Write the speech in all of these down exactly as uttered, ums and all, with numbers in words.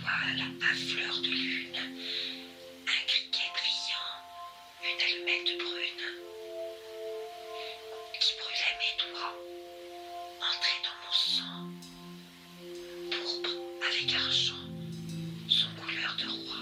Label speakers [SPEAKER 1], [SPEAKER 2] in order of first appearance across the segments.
[SPEAKER 1] étoile à fleur de lune, un criquet brillant, une allumette brune qui brûlait mes doigts, entrait dans mon sang, pourpre avec argent, son couleur de roi.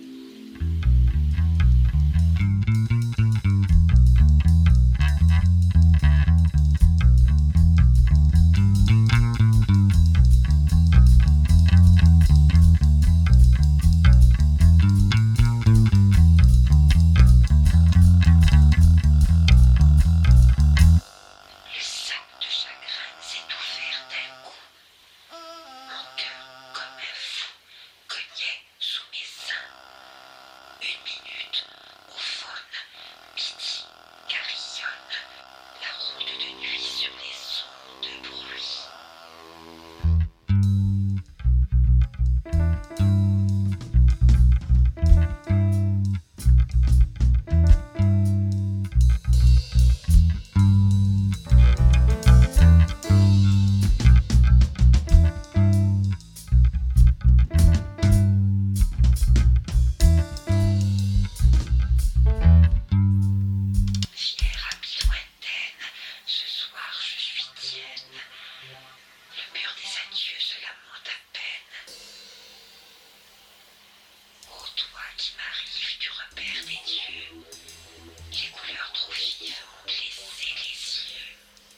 [SPEAKER 1] Qui m'arrive du repère des dieux, les couleurs trop vives m'ont blessé les yeux.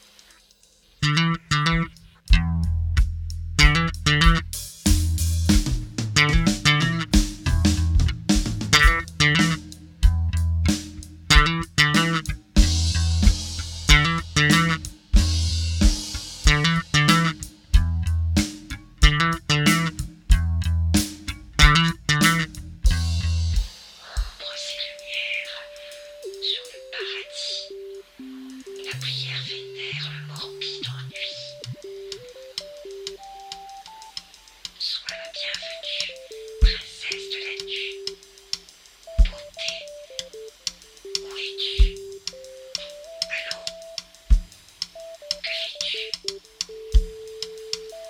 [SPEAKER 1] La prière vénère le morbide ennui. Sois la bienvenue, princesse de la nuit. Beauté, où es-tu? Allô? Que fais-tu?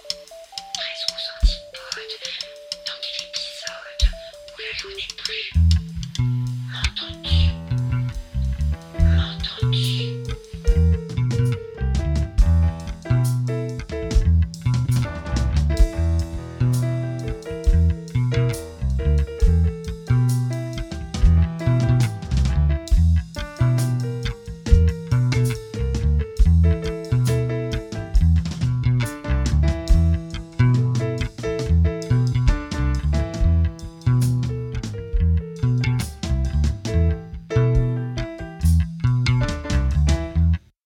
[SPEAKER 1] Presque aux antipodes, dans quel épisode où la lune n'est plus?